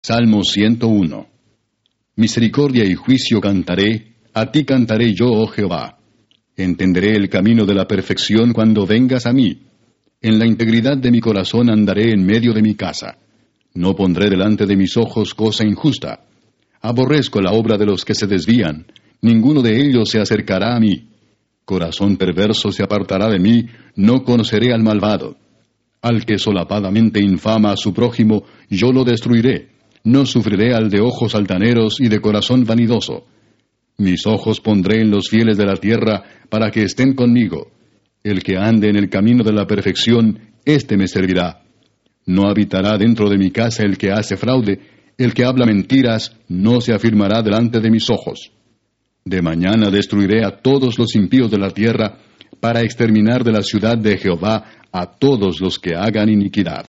Salmo 101. Misericordia y juicio cantaré, a ti cantaré yo, oh Jehová. Entenderé el camino de la perfección cuando vengas a mí. En la integridad de mi corazón andaré en medio de mi casa. No pondré delante de mis ojos cosa injusta. Aborrezco la obra de los que se desvían. Ninguno de ellos se acercará a mí. Corazón perverso se apartará de mí, no conoceré al malvado. Al que solapadamente infama a su prójimo, yo lo destruiré. No sufriré al de ojos altaneros y de corazón vanidoso. Mis ojos pondré en los fieles de la tierra, para que estén conmigo. El que ande en el camino de la perfección, éste me servirá. No habitará dentro de mi casa el que hace fraude, el que habla mentiras, no se afirmará delante de mis ojos. De mañana destruiré a todos los impíos de la tierra, para exterminar de la ciudad de Jehová a todos los que hagan iniquidad.